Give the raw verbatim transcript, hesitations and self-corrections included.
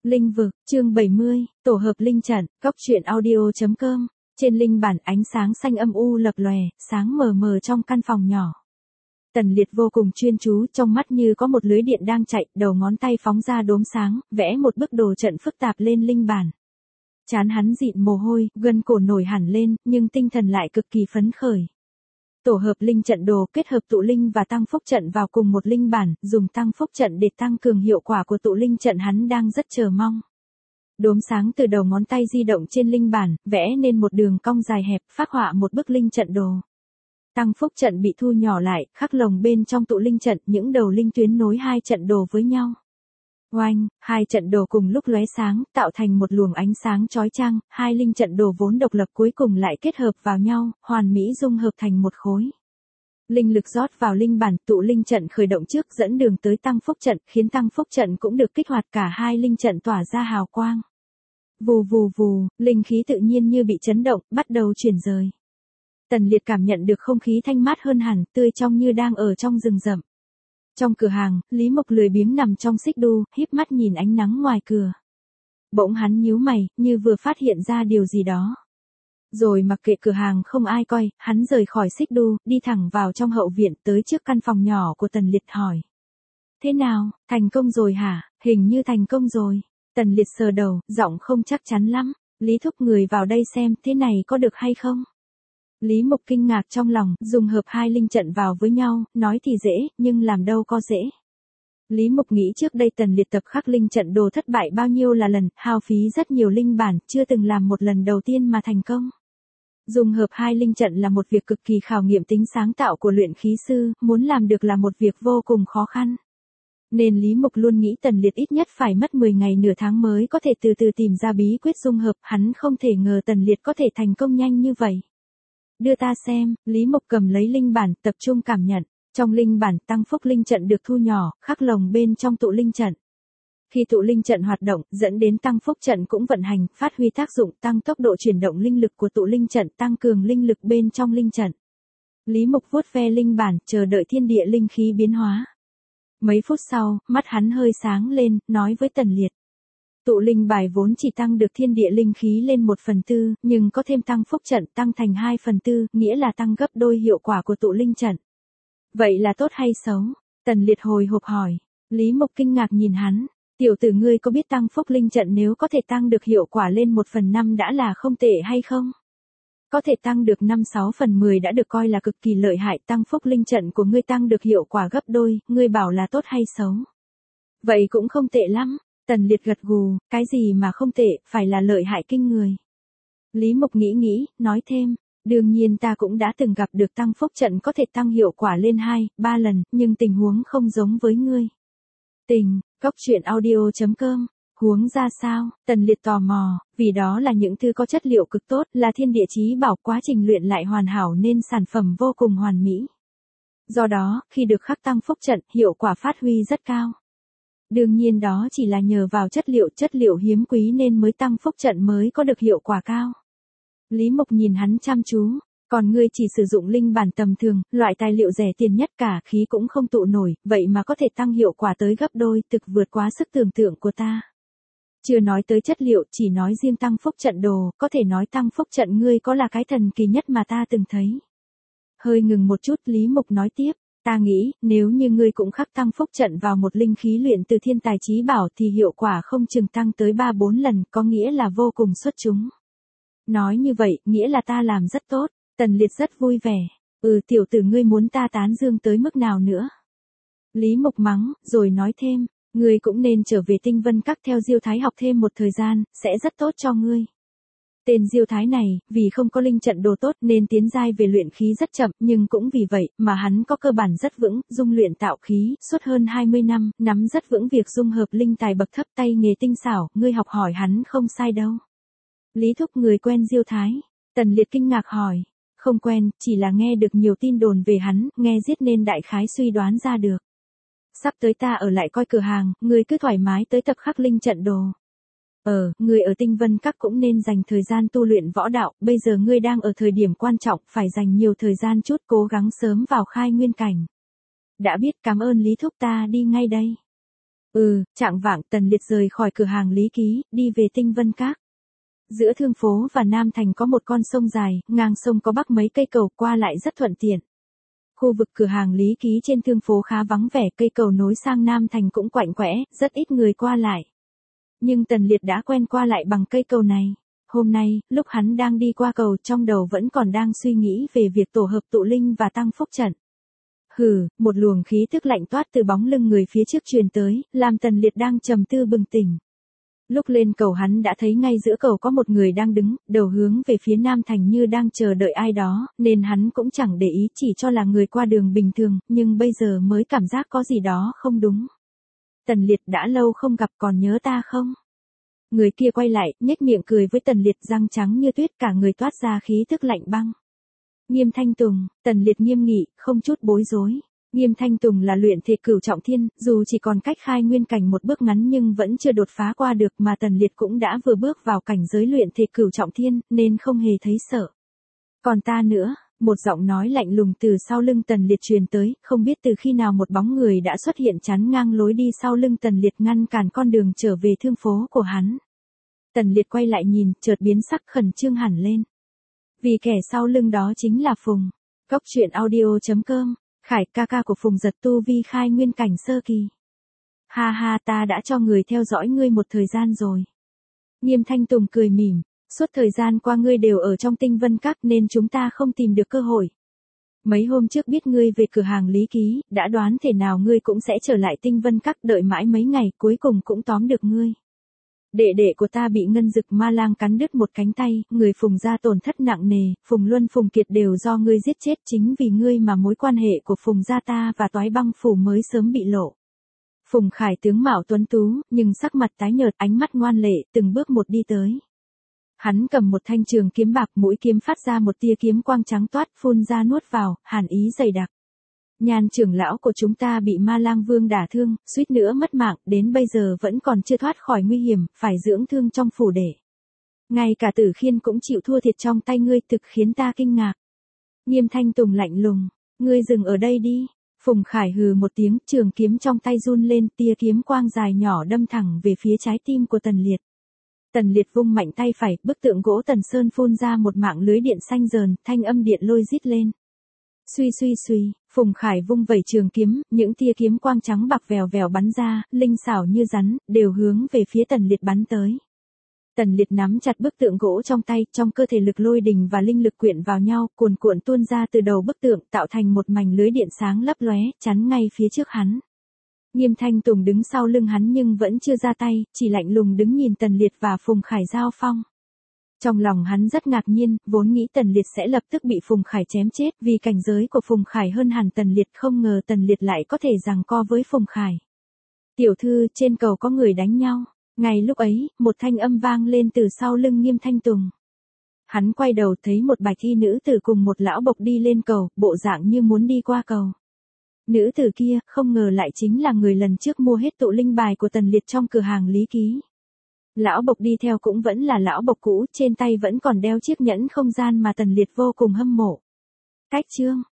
Linh vực, chương bảy mươi, tổ hợp linh trận, góc truyện audio chấm com. Trên linh bản ánh sáng xanh âm u lập lòe, sáng mờ mờ trong căn phòng nhỏ. Tần Liệt vô cùng chuyên chú, trong mắt như có một lưới điện đang chạy, đầu ngón tay phóng ra đốm sáng, vẽ một bức đồ trận phức tạp lên linh bản. Trán hắn dịn mồ hôi, gân cổ nổi hẳn lên, nhưng tinh thần lại cực kỳ phấn khởi. Tổ hợp linh trận đồ kết hợp tụ linh và tăng phúc trận vào cùng một linh bản, dùng tăng phúc trận để tăng cường hiệu quả của tụ linh trận hắn đang rất chờ mong. Đốm sáng từ đầu ngón tay di động trên linh bản, vẽ nên một đường cong dài hẹp, phác họa một bức linh trận đồ. Tăng phúc trận bị thu nhỏ lại, khắc lồng bên trong tụ linh trận, những đầu linh tuyến nối hai trận đồ với nhau. Oanh, hai trận đồ cùng lúc lóe sáng, tạo thành một luồng ánh sáng chói chang, hai linh trận đồ vốn độc lập cuối cùng lại kết hợp vào nhau, hoàn mỹ dung hợp thành một khối. Linh lực rót vào linh bản, tụ linh trận khởi động trước dẫn đường tới tăng phúc trận, khiến tăng phúc trận cũng được kích hoạt, cả hai linh trận tỏa ra hào quang. Vù vù vù, linh khí tự nhiên như bị chấn động, bắt đầu chuyển rời. Tần Liệt cảm nhận được không khí thanh mát hơn hẳn, tươi trong như đang ở trong rừng rậm. Trong cửa hàng, Lý Mộc lười biếng nằm trong xích đu, híp mắt nhìn ánh nắng ngoài cửa. Bỗng hắn nhíu mày, như vừa phát hiện ra điều gì đó. Rồi mặc kệ cửa hàng không ai coi, hắn rời khỏi xích đu, đi thẳng vào trong hậu viện, tới trước căn phòng nhỏ của Tần Liệt hỏi. Thế nào, thành công rồi hả? Hình như thành công rồi. Tần Liệt sờ đầu, giọng không chắc chắn lắm. Lý thúc người vào đây xem, thế này có được hay không? Lý Mộc kinh ngạc trong lòng, dùng hợp hai linh trận vào với nhau, nói thì dễ, nhưng làm đâu có dễ. Lý Mộc nghĩ trước đây Tần Liệt tập khắc linh trận đồ thất bại bao nhiêu là lần, hao phí rất nhiều linh bản, chưa từng làm một lần đầu tiên mà thành công. Dùng hợp hai linh trận là một việc cực kỳ khảo nghiệm tính sáng tạo của luyện khí sư, muốn làm được là một việc vô cùng khó khăn. Nên Lý Mộc luôn nghĩ Tần Liệt ít nhất phải mất mười ngày nửa tháng mới có thể từ từ tìm ra bí quyết dung hợp, hắn không thể ngờ Tần Liệt có thể thành công nhanh như vậy. Đưa ta xem, Lý Mộc cầm lấy linh bản, tập trung cảm nhận. Trong linh bản, tăng phúc linh trận được thu nhỏ, khắc lồng bên trong tụ linh trận. Khi tụ linh trận hoạt động, dẫn đến tăng phúc trận cũng vận hành, phát huy tác dụng, tăng tốc độ chuyển động linh lực của tụ linh trận, tăng cường linh lực bên trong linh trận. Lý Mộc vuốt ve linh bản, chờ đợi thiên địa linh khí biến hóa. Mấy phút sau, mắt hắn hơi sáng lên, nói với Tần Liệt. Tụ linh bài vốn chỉ tăng được thiên địa linh khí lên một phần tư, nhưng có thêm tăng phúc trận tăng thành hai phần tư, nghĩa là tăng gấp đôi hiệu quả của tụ linh trận. Vậy là tốt hay xấu? Tần Liệt hồi hộp hỏi. Lý Mộc kinh ngạc nhìn hắn. Tiểu tử ngươi có biết tăng phúc linh trận nếu có thể tăng được hiệu quả lên một phần năm đã là không tệ hay không? Có thể tăng được năm sáu phần mười đã được coi là cực kỳ lợi hại, tăng phúc linh trận của ngươi tăng được hiệu quả gấp đôi, ngươi bảo là tốt hay xấu? Vậy cũng không tệ lắm. Tần Liệt gật gù, cái gì mà không tệ, phải là lợi hại kinh người. Lý Mộc nghĩ nghĩ, nói thêm, đương nhiên ta cũng đã từng gặp được tăng phúc trận có thể tăng hiệu quả lên hai, ba lần, nhưng tình huống không giống với ngươi. Tình, góc truyện audio chấm com, huống ra sao? Tần Liệt tò mò, vì đó là những thứ có chất liệu cực tốt, là thiên địa chí bảo, quá trình luyện lại hoàn hảo nên sản phẩm vô cùng hoàn mỹ. Do đó, khi được khắc tăng phúc trận, hiệu quả phát huy rất cao. Đương nhiên đó chỉ là nhờ vào chất liệu, chất liệu hiếm quý nên mới tăng phúc trận mới có được hiệu quả cao. Lý Mộc nhìn hắn chăm chú, còn ngươi chỉ sử dụng linh bản tầm thường, loại tài liệu rẻ tiền nhất cả khí cũng không tụ nổi, vậy mà có thể tăng hiệu quả tới gấp đôi, thực vượt quá sức tưởng tượng của ta. Chưa nói tới chất liệu, chỉ nói riêng tăng phúc trận đồ, có thể nói tăng phúc trận ngươi có là cái thần kỳ nhất mà ta từng thấy. Hơi ngừng một chút, Lý Mộc nói tiếp. Ta nghĩ, nếu như ngươi cũng khắc tăng phúc trận vào một linh khí luyện từ thiên tài chí bảo thì hiệu quả không chừng tăng tới ba bốn lần, có nghĩa là vô cùng xuất chúng. Nói như vậy, nghĩa là ta làm rất tốt. Tần Liệt rất vui vẻ. Ừ, tiểu tử ngươi muốn ta tán dương tới mức nào nữa? Lý Mộc mắng, rồi nói thêm, ngươi cũng nên trở về Tinh Vân Các theo Diêu Thái học thêm một thời gian, sẽ rất tốt cho ngươi. Tên Diêu Thái này, vì không có linh trận đồ tốt nên tiến giai về luyện khí rất chậm, nhưng cũng vì vậy mà hắn có cơ bản rất vững, dung luyện tạo khí, suốt hơn hai mươi năm, nắm rất vững việc dung hợp linh tài bậc thấp, tay nghề tinh xảo, ngươi học hỏi hắn không sai đâu. Lý thúc người quen Diêu Thái? Tần Liệt kinh ngạc hỏi. Không quen, chỉ là nghe được nhiều tin đồn về hắn, nghe giết nên đại khái suy đoán ra được. Sắp tới ta ở lại coi cửa hàng, ngươi cứ thoải mái tới tập khắc linh trận đồ. Ờ, ngươi ở Tinh Vân Các cũng nên dành thời gian tu luyện võ đạo, bây giờ ngươi đang ở thời điểm quan trọng, phải dành nhiều thời gian chút, cố gắng sớm vào khai nguyên cảnh. Đã biết, cảm ơn Lý thúc, ta đi ngay đây. Ừ, chạng vạng Tần Liệt rời khỏi cửa hàng Lý Ký, đi về Tinh Vân Các. Giữa Thương Phố và Nam Thành có một con sông dài, ngang sông có bắc mấy cây cầu qua lại rất thuận tiện. Khu vực cửa hàng Lý Ký trên Thương Phố khá vắng vẻ, cây cầu nối sang Nam Thành cũng quạnh quẽ, rất ít người qua lại. Nhưng Tần Liệt đã quen qua lại bằng cây cầu này. Hôm nay, lúc hắn đang đi qua cầu, trong đầu vẫn còn đang suy nghĩ về việc tổ hợp tụ linh và tăng phúc trận. Hừ, một luồng khí tức lạnh toát từ bóng lưng người phía trước truyền tới, làm Tần Liệt đang trầm tư bừng tỉnh. Lúc lên cầu hắn đã thấy ngay giữa cầu có một người đang đứng, đầu hướng về phía Nam Thành như đang chờ đợi ai đó, nên hắn cũng chẳng để ý, chỉ cho là người qua đường bình thường, nhưng bây giờ mới cảm giác có gì đó không đúng. Tần Liệt, đã lâu không gặp, còn nhớ ta không? Người kia quay lại, nhếch miệng cười với Tần Liệt, răng trắng như tuyết, cả người toát ra khí tức lạnh băng. Nghiêm Thanh Tùng. Tần Liệt nghiêm nghị, không chút bối rối. Nghiêm Thanh Tùng là luyện thể cửu trọng thiên, dù chỉ còn cách khai nguyên cảnh một bước ngắn nhưng vẫn chưa đột phá qua được, mà Tần Liệt cũng đã vừa bước vào cảnh giới luyện thể cửu trọng thiên, nên không hề thấy sợ. Còn ta nữa, một giọng nói lạnh lùng từ sau lưng Tần Liệt truyền tới, không biết từ khi nào một bóng người đã xuất hiện chắn ngang lối đi sau lưng Tần Liệt, ngăn cản con đường trở về Thương Phố của hắn. Tần Liệt quay lại nhìn, chợt biến sắc, khẩn trương hẳn lên. Vì kẻ sau lưng đó chính là Phùng. Cốc truyện audio chấm com. Khải, ca ca của Phùng Giật, tu vi khai nguyên cảnh sơ kỳ. Ha ha, ta đã cho người theo dõi ngươi một thời gian rồi. Nghiêm Thanh Tùng cười mỉm, suốt thời gian qua ngươi đều ở trong Tinh Vân Các nên chúng ta không tìm được cơ hội. Mấy hôm trước biết ngươi về cửa hàng Lý Ký, đã đoán thể nào ngươi cũng sẽ trở lại Tinh Vân Các, đợi mãi mấy ngày cuối cùng cũng tóm được ngươi. Đệ đệ của ta bị ngân dực ma lang cắn đứt một cánh tay, người Phùng gia tổn thất nặng nề, Phùng Luân Phùng Kiệt đều do ngươi giết chết, chính vì ngươi mà mối quan hệ của Phùng gia ta và Toái Băng phủ mới sớm bị lộ. Phùng Khải tướng mạo tuấn tú, nhưng sắc mặt tái nhợt, ánh mắt ngoan lệ, từng bước một đi tới. Hắn cầm một thanh trường kiếm bạc, mũi kiếm phát ra một tia kiếm quang trắng toát, phun ra nuốt vào, hàn ý dày đặc. Nhan trưởng lão của chúng ta bị ma lang vương đả thương, suýt nữa mất mạng, đến bây giờ vẫn còn chưa thoát khỏi nguy hiểm, phải dưỡng thương trong phủ để. Ngay cả Tử Khiên cũng chịu thua thiệt trong tay ngươi, thực khiến ta kinh ngạc. Nghiêm Thanh Tùng lạnh lùng, ngươi dừng ở đây đi. Phùng Khải hừ một tiếng, trường kiếm trong tay run lên, tia kiếm quang dài nhỏ đâm thẳng về phía trái tim của Tần Liệt. Tần Liệt vung mạnh tay phải, bức tượng gỗ Tần Sơn phun ra một mạng lưới điện xanh rờn, thanh âm điện lôi rít lên. Suy suy suy, Phùng Khải vung vẩy trường kiếm, những tia kiếm quang trắng bạc vèo vèo bắn ra, linh xảo như rắn, đều hướng về phía Tần Liệt bắn tới. Tần Liệt nắm chặt bức tượng gỗ trong tay, trong cơ thể lực lôi đình và linh lực quyện vào nhau, cuồn cuộn tuôn ra từ đầu bức tượng, tạo thành một mảnh lưới điện sáng lấp lóe, chắn ngay phía trước hắn. Nghiêm Thanh Tùng đứng sau lưng hắn nhưng vẫn chưa ra tay, chỉ lạnh lùng đứng nhìn Tần Liệt và Phùng Khải giao phong. Trong lòng hắn rất ngạc nhiên, vốn nghĩ Tần Liệt sẽ lập tức bị Phùng Khải chém chết, vì cảnh giới của Phùng Khải hơn hẳn Tần Liệt, không ngờ Tần Liệt lại có thể giằng co với Phùng Khải. Tiểu thư, trên cầu có người đánh nhau. Ngay lúc ấy, một thanh âm vang lên từ sau lưng Nghiêm Thanh Tùng. Hắn quay đầu thấy một bạch y nữ tử cùng một lão bộc đi lên cầu, bộ dạng như muốn đi qua cầu. Nữ tử kia, không ngờ lại chính là người lần trước mua hết tụ linh bài của Tần Liệt trong cửa hàng Lý Ký. Lão bộc đi theo cũng vẫn là lão bộc cũ, trên tay vẫn còn đeo chiếc nhẫn không gian mà Tần Liệt vô cùng hâm mộ. Cách chương